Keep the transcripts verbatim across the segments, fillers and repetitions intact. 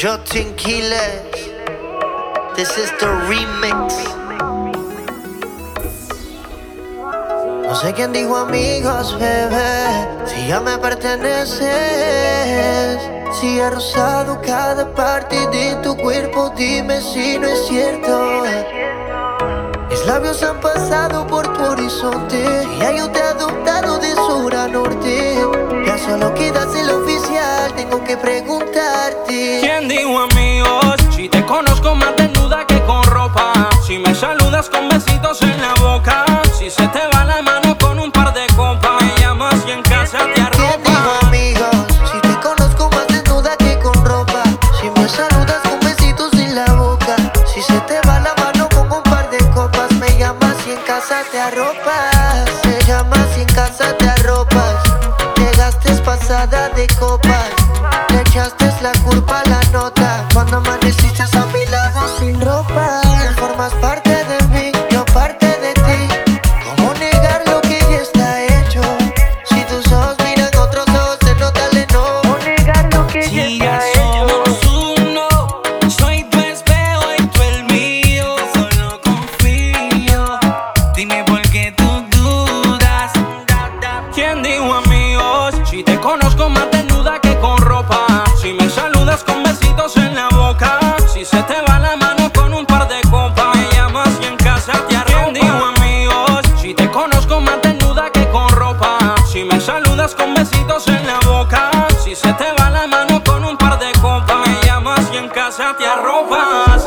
Justin Quiles, this is the remix. No sé quién dijo amigos, bebé, si ya me perteneces. Si he rozado cada parte de tu cuerpo, dime si no es cierto. Mis labios han pasado por tu horizonte, y ya yo te he adoptado de sur a norte. Ya solo quedas el oficial, tengo que preguntarte. ¿Quién dijo amigos? Si te conozco más desnuda que con ropa. Si me saludas con besitos en la boca. Si se te va la mano con un par de copas. Me llamas y en casa te arropas. ¿Quién dijo amigos? Si te conozco más desnuda que con ropa. Si me saludas con besitos en la boca. Si se te va la mano con un par de copas. Me llamas y en casa te arropas. Me llamas y en casa te arropas. Llegaste pasada de copas. Le echaste la culpa a la nota. Cuando amaneciste a mi lado sin ropa. Formas parte de mí, yo parte de ti. ¿Cómo negar lo que ya está hecho? Si tus ojos miran otros ojos, se nota el enojo. ¿Cómo negar lo que ya Si está ya hecho? somos uno, soy tu espejo y tú el mío. Solo confío, dime por qué tú dudas. ¿Quién dijo amigos? Si te conozco más desnuda que con ropa. Si me saludas con besitos en la boca. Si se te va la mano con un par de copas. Me llamas y en casa te arropas. ¿Quién dijo amigos? Si te conozco más desnuda que con ropa. Si me saludas con besitos en la boca. Si se te va la mano con un par de copas. Me llamas y en casa te arropas.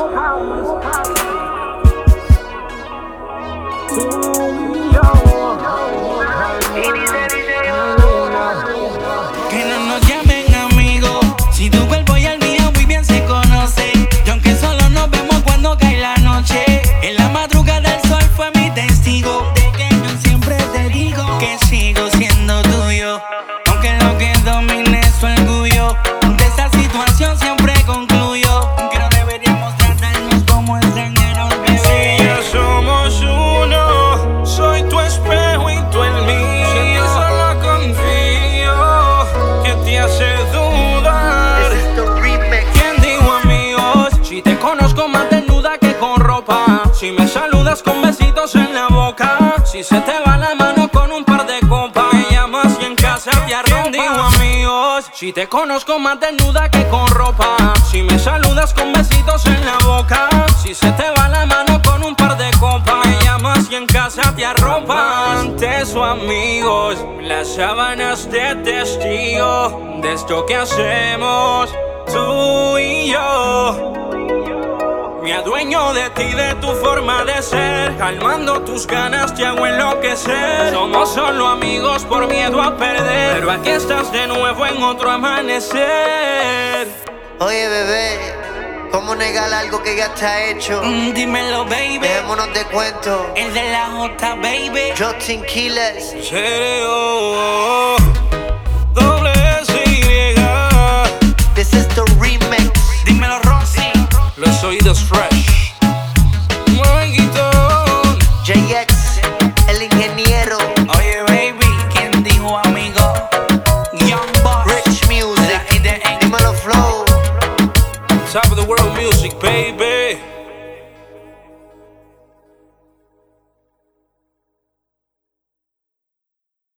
Que no nos llamen amigos, si tu cuerpo y el mío muy bien se conocen. Y aunque solo nos vemos cuando cae la noche, en la madrugada el sol fue mi testigo. De que yo siempre te digo que sigo siendo tuyo, aunque lo que domine es tu orgullo. De esta situación siempre concluyo que no deberíamos tratarnos como extranjeros, bebé. Si ya somos uno, soy tu espejo y tú el mío. Si yo solo confío, ¿qué te hace dudar? This is the remix. ¿Quién dijo amigos? Si te conozco más desnuda que con ropa. Si me saludas con besitos en la boca. Si se te va la mano con un par de copas. Me llamas y en casa te arropas. ¿Quién dijo amigos? Si te conozco más desnuda que con ropa. Si me saludas con besitos en la boca. Si se te va la mano con un par de copas. Me llamas y en casa te arropas. Ante sus amigos, las sábanas de testigo de esto que hacemos tú y yo. Me adueño de ti, de tu forma de ser. Calmando tus ganas te hago enloquecer. Somos solo amigos por miedo a perder. Pero aquí estás de nuevo en otro amanecer. Oye, bebé, ¿cómo negar algo que ya está hecho? Mm, dímelo, baby. Dejémonos de cuento. El de la J, baby. Justin Quiles. Serio. Doble S Y. This is the remix. Dímelo, Rosy. Los oídos fresh.